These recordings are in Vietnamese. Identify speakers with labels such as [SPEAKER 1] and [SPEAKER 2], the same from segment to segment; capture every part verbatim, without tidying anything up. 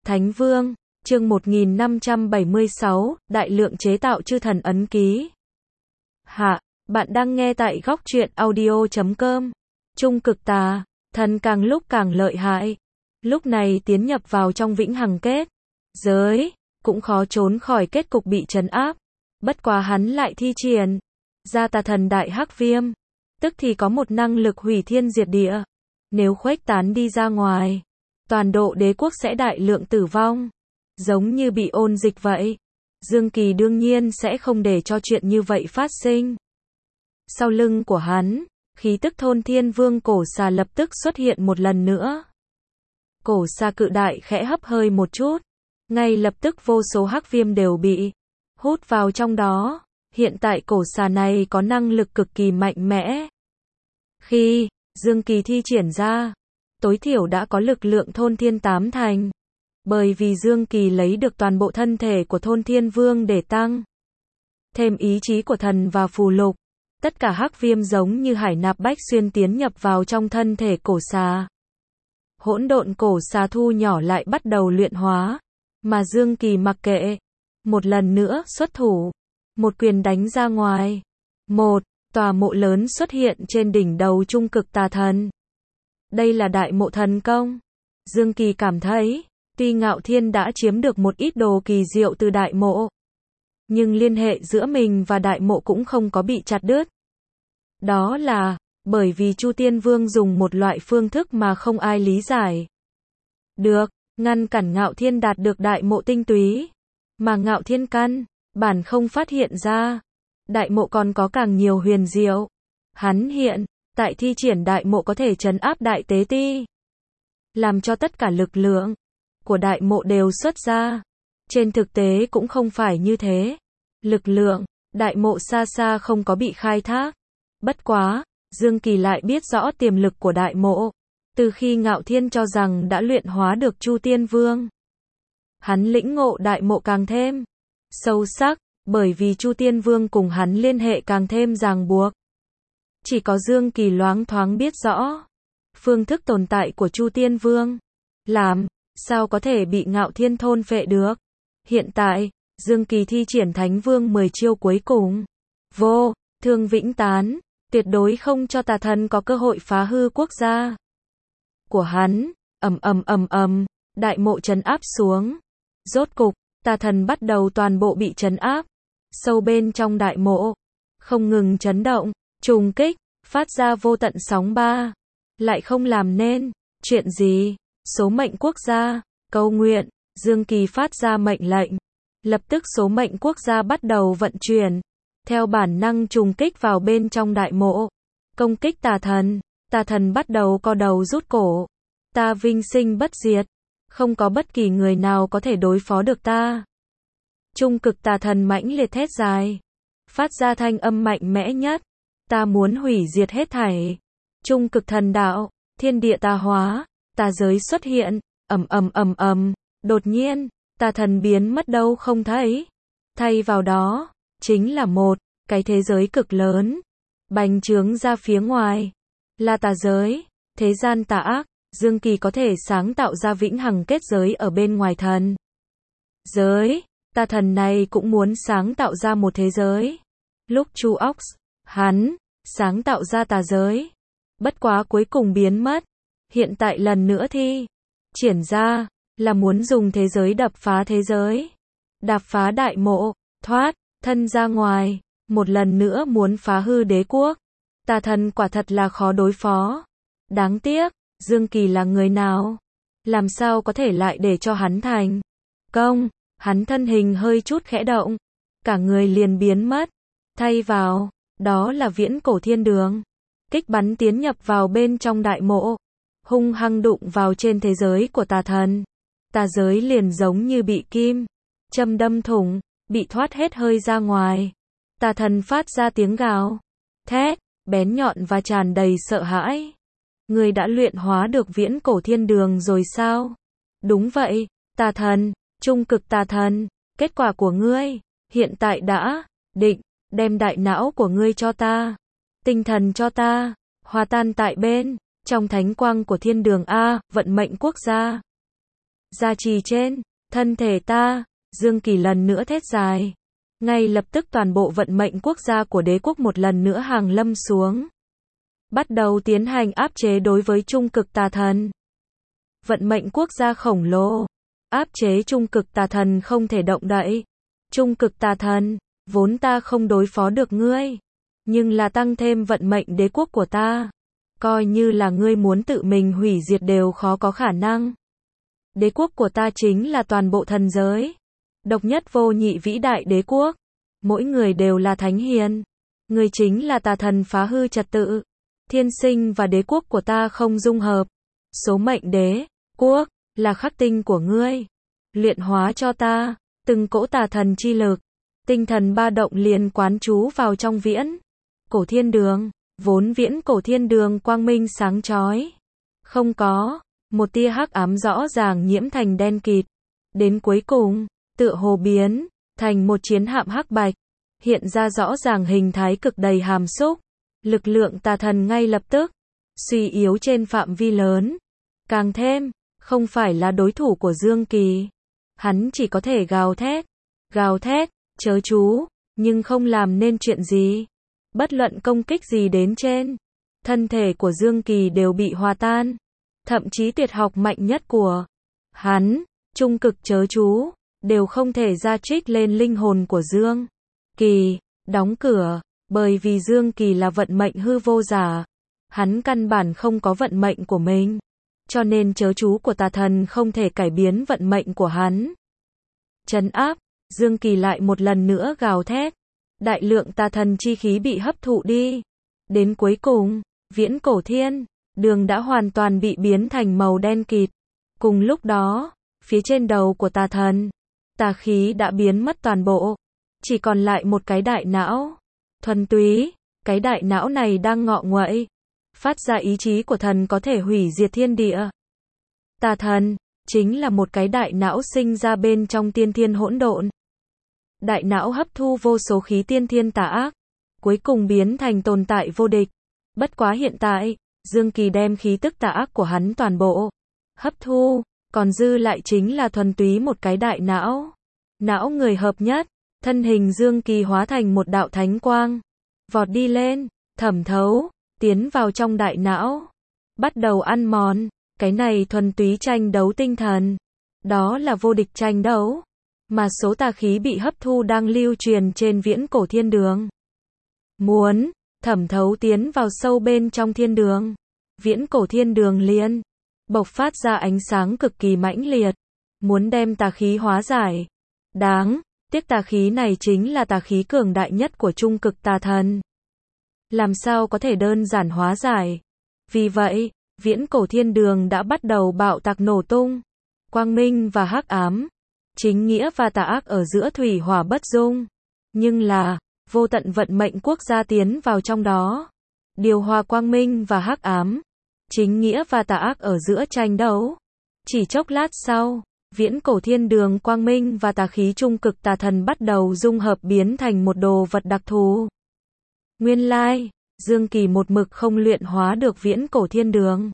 [SPEAKER 1] Thánh Vương, chương một nghìn năm trăm bảy mươi sáu, đại lượng chế tạo chư thần ấn ký. Hạ, bạn đang nghe tại góc truyện audio chấm com. Trung cực tà, thần càng lúc càng lợi hại. Lúc này tiến nhập vào trong vĩnh hằng kết giới, cũng khó trốn khỏi kết cục bị trấn áp. Bất quá hắn lại thi triển ra tà thần đại hắc viêm, tức thì có một năng lực hủy thiên diệt địa. Nếu khuếch tán đi ra ngoài, toàn độ đế quốc sẽ đại lượng tử vong, giống như bị ôn dịch vậy. Dương Kỳ đương nhiên sẽ không để cho chuyện như vậy phát sinh. Sau lưng của hắn, khí tức thôn thiên vương cổ xà lập tức xuất hiện một lần nữa. Cổ xà cự đại khẽ hấp hơi một chút, ngay lập tức vô số hắc viêm đều bị hút vào trong đó. Hiện tại cổ xà này có năng lực cực kỳ mạnh mẽ. Khi Dương Kỳ thi triển ra, tối thiểu đã có lực lượng thôn thiên tám thành. Bởi vì Dương Kỳ lấy được toàn bộ thân thể của thôn thiên vương để tăng thêm ý chí của thần và phù lục. Tất cả hắc viêm giống như hải nạp bách xuyên tiến nhập vào trong thân thể cổ xà. Hỗn độn cổ xà thu nhỏ lại bắt đầu luyện hóa. Mà Dương Kỳ mặc kệ. Một lần nữa xuất thủ. Một quyền đánh ra ngoài. Một tòa mộ lớn xuất hiện trên đỉnh đầu trung cực tà thần. Đây là đại mộ thần công. Dương Kỳ cảm thấy, tuy Ngạo Thiên đã chiếm được một ít đồ kỳ diệu từ đại mộ, nhưng liên hệ giữa mình và đại mộ cũng không có bị chặt đứt. Đó là, bởi vì Chu Tiên Vương dùng một loại phương thức mà không ai lý giải được, ngăn cản Ngạo Thiên đạt được đại mộ tinh túy, mà Ngạo Thiên căn bản không phát hiện ra. Đại mộ còn có càng nhiều huyền diệu. Hắn hiện tại thi triển đại mộ có thể trấn áp đại tế ti, làm cho tất cả lực lượng của đại mộ đều xuất ra. Trên thực tế cũng không phải như thế. Lực lượng đại mộ xa xa không có bị khai thác. Bất quá, Dương Kỳ lại biết rõ tiềm lực của đại mộ. Từ khi Ngạo Thiên cho rằng đã luyện hóa được Chu Tiên Vương, hắn lĩnh ngộ đại mộ càng thêm sâu sắc, bởi vì Chu Tiên Vương cùng hắn liên hệ càng thêm ràng buộc. Chỉ có Dương Kỳ loáng thoáng biết rõ phương thức tồn tại của Chu Tiên Vương, làm sao có thể bị Ngạo Thiên thôn phệ được. Hiện tại, Dương Kỳ thi triển Thánh Vương mười chiêu cuối cùng, vô thương vĩnh tán, tuyệt đối không cho tà thần có cơ hội phá hư quốc gia của hắn. Ầm ầm ầm ầm, đại mộ trấn áp xuống. Rốt cục, tà thần bắt đầu toàn bộ bị trấn áp. Sâu bên trong đại mộ, không ngừng chấn động, trùng kích, phát ra vô tận sóng ba. Lại không làm nên chuyện gì. Số mệnh quốc gia, câu nguyện, Dương Kỳ phát ra mệnh lệnh. Lập tức số mệnh quốc gia bắt đầu vận chuyển, theo bản năng trùng kích vào bên trong đại mộ, công kích tà thần. Tà thần bắt đầu co đầu rút cổ. Ta vinh sinh bất diệt, không có bất kỳ người nào có thể đối phó được ta. Trung cực tà thần mãnh liệt thét dài, phát ra thanh âm mạnh mẽ nhất. Ta muốn hủy diệt hết thảy. Trung cực thần đạo, thiên địa tà hóa, tà giới xuất hiện. Ầm ầm ầm ầm, đột nhiên, tà thần biến mất đâu không thấy. Thay vào đó, chính là một cái thế giới cực lớn, bành trướng ra phía ngoài. Là tà giới, thế gian tà ác. Dương Kỳ có thể sáng tạo ra vĩnh hằng kết giới ở bên ngoài thần giới. Tà thần này cũng muốn sáng tạo ra một thế giới. Lúc Chu Ox, hắn sáng tạo ra tà giới, bất quá cuối cùng biến mất. Hiện tại lần nữa thi triển ra, là muốn dùng thế giới đập phá thế giới, đạp phá đại mộ, thoát thân ra ngoài, một lần nữa muốn phá hư đế quốc. Tà thần quả thật là khó đối phó. Đáng tiếc, Dương Kỳ là người nào? Làm sao có thể lại để cho hắn thành công? Hắn thân hình hơi chút khẽ động, cả người liền biến mất. Thay vào đó là viễn cổ thiên đường, kích bắn tiến nhập vào bên trong đại mộ, hung hăng đụng vào trên thế giới của tà thần. Tà giới liền giống như bị kim châm đâm thủng, bị thoát hết hơi ra ngoài. Tà thần phát ra tiếng gào thét bén nhọn và tràn đầy sợ hãi. Ngươi đã luyện hóa được viễn cổ thiên đường rồi sao? Đúng vậy, tà thần, trung cực tà thần, kết quả của ngươi hiện tại đã định. Đem đại não của ngươi cho ta, tinh thần cho ta, hòa tan tại bên trong thánh quang của thiên đường A, vận mệnh quốc gia. gia trì trên thân thể ta. Dương Kỳ lần nữa thét dài. Ngay lập tức toàn bộ vận mệnh quốc gia của đế quốc một lần nữa hàng lâm xuống. Bắt đầu tiến hành áp chế đối với trung cực tà thần. Vận mệnh quốc gia khổng lồ. Áp chế trung cực tà thần không thể động đậy. Trung cực tà thần, vốn ta không đối phó được ngươi. Nhưng là tăng thêm vận mệnh đế quốc của ta. Coi như là ngươi muốn tự mình hủy diệt đều khó có khả năng. Đế quốc của ta chính là toàn bộ thần giới. Độc nhất vô nhị vĩ đại đế quốc. Mỗi người đều là thánh hiền. Ngươi chính là tà thần phá hư trật tự. Thiên sinh và đế quốc của ta không dung hợp. Số mệnh đế quốc là khắc tinh của ngươi. Luyện hóa cho ta từng cỗ tà thần chi lực. Tinh thần ba động liền quán trú vào trong viễn cổ thiên đường. Vốn viễn cổ thiên đường quang minh sáng chói. Không có một tia hắc ám rõ ràng nhiễm thành đen kịt. Đến cuối cùng, tựa hồ biến thành một chiến hạm hắc bạch. Hiện ra rõ ràng hình thái cực đầy hàm xúc. Lực lượng tà thần ngay lập tức suy yếu trên phạm vi lớn. Càng thêm, không phải là đối thủ của Dương Kỳ. Hắn chỉ có thể gào thét, gào thét, chớ chú, nhưng không làm nên chuyện gì. Bất luận công kích gì đến trên thân thể của Dương Kỳ đều bị hòa tan. Thậm chí tuyệt học mạnh nhất của hắn, trung cực chớ chú, đều không thể ra trích lên linh hồn của Dương Kỳ. Đóng cửa, bởi vì Dương Kỳ là vận mệnh hư vô giả. Hắn căn bản không có vận mệnh của mình. Cho nên chớ chú của tà thần không thể cải biến vận mệnh của hắn. Trấn áp, Dương Kỳ lại một lần nữa gào thét. Đại lượng tà thần chi khí bị hấp thụ đi. Đến cuối cùng, viễn cổ thiên đường đã hoàn toàn bị biến thành màu đen kịt. Cùng lúc đó, phía trên đầu của tà thần, tà khí đã biến mất toàn bộ. Chỉ còn lại một cái đại não. Thuần túy, cái đại não này đang ngọ nguậy. Phát ra ý chí của thần có thể hủy diệt thiên địa. Tà thần, chính là một cái đại não sinh ra bên trong tiên thiên hỗn độn. Đại não hấp thu vô số khí tiên thiên tà ác. Cuối cùng biến thành tồn tại vô địch. Bất quá hiện tại, Dương Kỳ đem khí tức tà ác của hắn toàn bộ hấp thu. Còn dư lại chính là thuần túy một cái đại não. Não người hợp nhất. Thân hình Dương Kỳ hóa thành một đạo thánh quang. Vọt đi lên, thẩm thấu, tiến vào trong đại não. Bắt đầu ăn mòn. Cái này thuần túy tranh đấu tinh thần. Đó là vô địch tranh đấu. Mà số tà khí bị hấp thu đang lưu truyền trên viễn cổ thiên đường. Muốn thẩm thấu tiến vào sâu bên trong thiên đường. Viễn cổ thiên đường liền bộc phát ra ánh sáng cực kỳ mãnh liệt. Muốn đem tà khí hóa giải. Đáng tiếc tà khí này chính là tà khí cường đại nhất của trung cực tà thần. Làm sao có thể đơn giản hóa giải. Vì vậy, viễn cổ thiên đường đã bắt đầu bạo tạc nổ tung. Quang minh và hắc ám. Chính nghĩa và tà ác ở giữa thủy hỏa bất dung. Nhưng là, vô tận vận mệnh quốc gia tiến vào trong đó. Điều hòa quang minh và hắc ám. Chính nghĩa và tà ác ở giữa tranh đấu. Chỉ chốc lát sau, viễn cổ thiên đường quang minh và tà khí trung cực tà thần bắt đầu dung hợp biến thành một đồ vật đặc thù. Nguyên lai, Dương Kỳ một mực không luyện hóa được viễn cổ thiên đường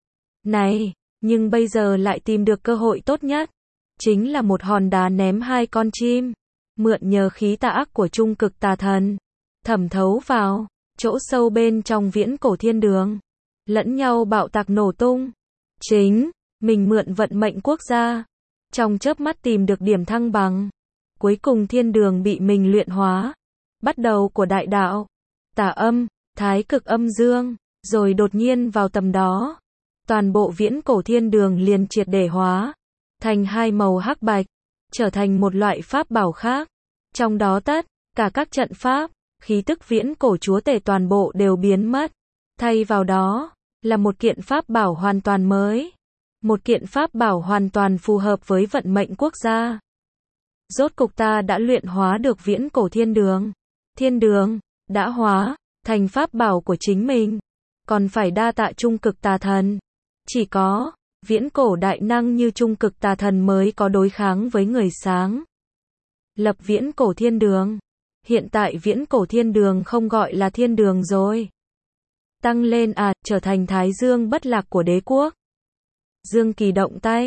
[SPEAKER 1] này, nhưng bây giờ lại tìm được cơ hội tốt nhất. Chính là một hòn đá ném hai con chim. Mượn nhờ khí tà ác của trung cực tà thần. Thẩm thấu vào chỗ sâu bên trong viễn cổ thiên đường. Lẫn nhau bạo tạc nổ tung. Chính mình mượn vận mệnh quốc gia. Trong chớp mắt tìm được điểm thăng bằng. Cuối cùng thiên đường bị mình luyện hóa. Bắt đầu của đại đạo. Tà âm, thái cực âm dương. Rồi đột nhiên vào tầm đó. Toàn bộ viễn cổ thiên đường liền triệt để hóa. Thành hai màu hắc bạch. Trở thành một loại pháp bảo khác. Trong đó tất cả các trận pháp, khí tức viễn cổ chúa tể toàn bộ đều biến mất. Thay vào đó, là một kiện pháp bảo hoàn toàn mới. Một kiện pháp bảo hoàn toàn phù hợp với vận mệnh quốc gia. Rốt cục ta đã luyện hóa được viễn cổ thiên đường. Thiên đường, đã hóa, thành pháp bảo của chính mình. Còn phải đa tạ trung cực tà thần. Chỉ có viễn cổ đại năng như trung cực tà thần mới có đối kháng với người sáng. Lập viễn cổ thiên đường. Hiện tại viễn cổ thiên đường không gọi là thiên đường rồi. Tăng lên à, trở thành thái dương bất lạc của đế quốc. Dương Kỳ động tay,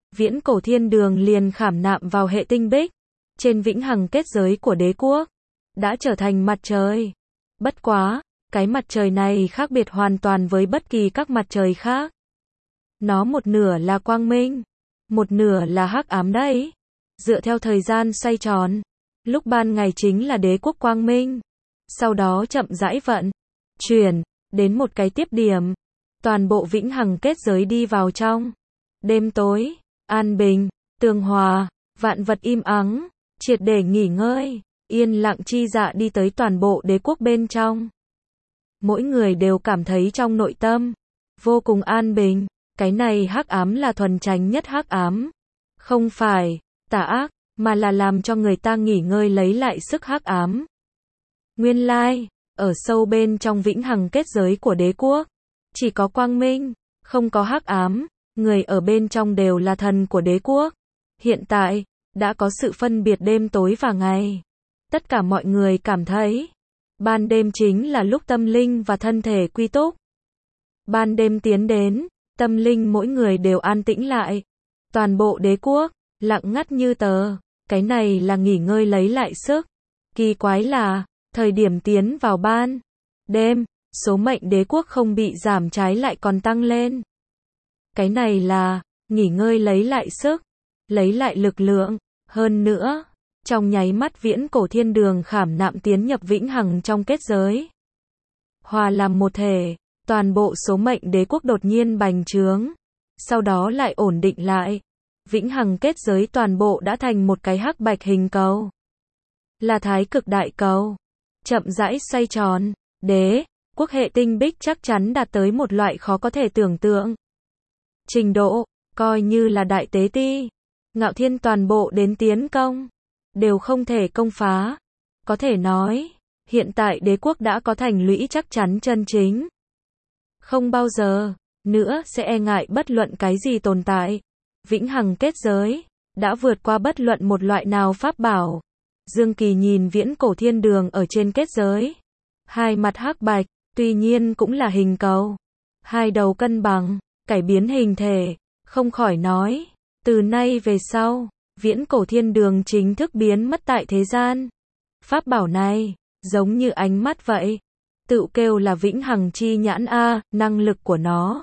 [SPEAKER 1] Viễn cổ thiên đường liền khảm nạm vào hệ tinh bích, trên vĩnh hằng kết giới của đế quốc, đã trở thành mặt trời. Bất quá, cái mặt trời này khác biệt hoàn toàn với bất kỳ các mặt trời khác. Nó một nửa là quang minh, một nửa là hắc ám đấy. Dựa theo thời gian xoay tròn, lúc ban ngày chính là đế quốc quang minh, sau đó chậm rãi vận chuyển đến một cái tiếp điểm, toàn bộ vĩnh hằng kết giới đi vào trong đêm tối, an bình, tường hòa, vạn vật im ắng, triệt để nghỉ ngơi, yên lặng chi dạ đi tới toàn bộ đế quốc bên trong. Mỗi người đều cảm thấy trong nội tâm vô cùng an bình. Cái này hắc ám là thuần chánh nhất hắc ám, không phải tà ác, mà là làm cho người ta nghỉ ngơi lấy lại sức hắc ám. Nguyên lai, ở sâu bên trong vĩnh hằng kết giới của đế quốc, chỉ có quang minh, không có hắc ám, người ở bên trong đều là thần của đế quốc. Hiện tại, đã có sự phân biệt đêm tối và ngày. Tất cả mọi người cảm thấy, ban đêm chính là lúc tâm linh và thân thể quy túc. Ban đêm tiến đến, tâm linh mỗi người đều an tĩnh lại. Toàn bộ đế quốc, lặng ngắt như tờ. Cái này là nghỉ ngơi lấy lại sức. Kỳ quái là, thời điểm tiến vào ban đêm, số mệnh đế quốc không bị giảm, trái lại còn tăng lên. Cái này là, nghỉ ngơi lấy lại sức, lấy lại lực lượng. Hơn nữa, trong nháy mắt viễn cổ thiên đường khảm nạm tiến nhập vĩnh hằng trong kết giới. Hòa làm một thể, toàn bộ số mệnh đế quốc đột nhiên bành trướng, sau đó lại ổn định lại. Vĩnh hằng kết giới toàn bộ đã thành một cái hắc bạch hình cầu. Là thái cực đại cầu. Chậm rãi xoay tròn, đế quốc hệ tinh bích chắc chắn đạt tới một loại khó có thể tưởng tượng trình độ, coi như là đại tế ti, ngạo thiên toàn bộ đến tiến công, đều không thể công phá. Có thể nói, hiện tại đế quốc đã có thành lũy chắc chắn chân chính. Không bao giờ nữa sẽ e ngại bất luận cái gì tồn tại. Vĩnh hằng kết giới đã vượt qua bất luận một loại nào pháp bảo. Dương Kỳ nhìn viễn cổ thiên đường ở trên kết giới, hai mặt hắc bạch, tuy nhiên cũng là hình cầu, hai đầu cân bằng, cải biến hình thể, không khỏi nói, từ nay về sau, viễn cổ thiên đường chính thức biến mất tại thế gian. Pháp bảo này, giống như ánh mắt vậy, tự kêu là vĩnh hằng chi nhãn a, năng lực của nó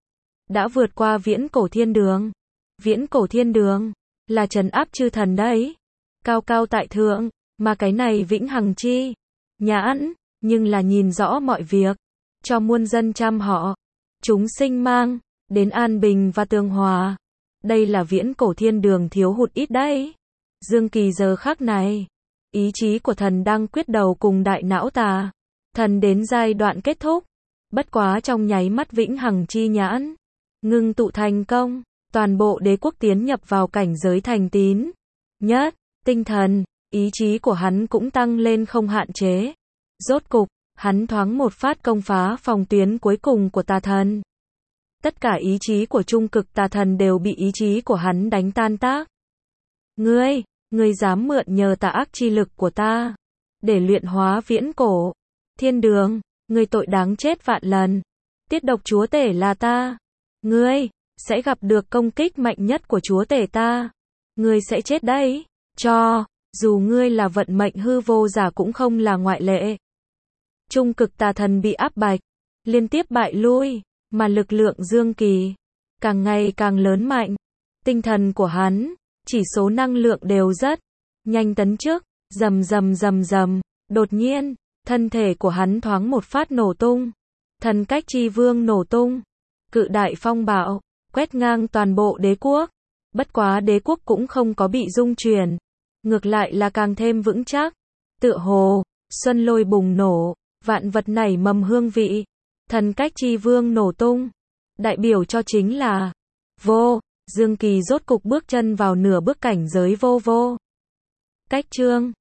[SPEAKER 1] đã vượt qua viễn cổ thiên đường. Viễn cổ thiên đường là trấn áp chư thần đấy, cao cao tại thượng, mà cái này vĩnh hằng chi nhãn, nhưng là nhìn rõ mọi việc, cho muôn dân trăm họ, chúng sinh mang đến an bình và tường hòa. Đây là viễn cổ thiên đường thiếu hụt ít đấy. Dương Kỳ giờ khắc này, ý chí của thần đang quyết đầu cùng đại não tà thần đến giai đoạn kết thúc. Bất quá trong nháy mắt vĩnh hằng chi nhãn ngưng tụ thành công, toàn bộ đế quốc tiến nhập vào cảnh giới thành tín nhất. Tinh thần, ý chí của hắn cũng tăng lên không hạn chế. Rốt cục, hắn thoáng một phát công phá phòng tuyến cuối cùng của tà thần. Tất cả ý chí của trung cực tà thần đều bị ý chí của hắn đánh tan tác. Ngươi, ngươi dám mượn nhờ tà ác chi lực của ta để luyện hóa viễn cổ thiên đường, ngươi tội đáng chết vạn lần. Tiết độc chúa tể là ta, ngươi sẽ gặp được công kích mạnh nhất của chúa tể ta. Ngươi sẽ chết đấy, cho dù ngươi là vận mệnh hư vô giả cũng không là ngoại lệ. Trung cực tà thần bị áp bạch, liên tiếp bại lui, mà lực lượng Dương Kỳ càng ngày càng lớn mạnh. Tinh thần của hắn, chỉ số năng lượng đều rất nhanh tấn trước, rầm rầm rầm rầm. Đột nhiên, thân thể của hắn thoáng một phát nổ tung. Thần cách chi vương nổ tung. Cự đại phong bạo quét ngang toàn bộ đế quốc. Bất quá đế quốc cũng không có bị rung chuyển, ngược lại là càng thêm vững chắc. Tựa hồ xuân lôi bùng nổ, vạn vật nảy mầm hương vị. Thần cách chi vương nổ tung, đại biểu cho chính là vô. Dương Kỳ rốt cục bước chân vào nửa bước cảnh giới vô vô cách chương.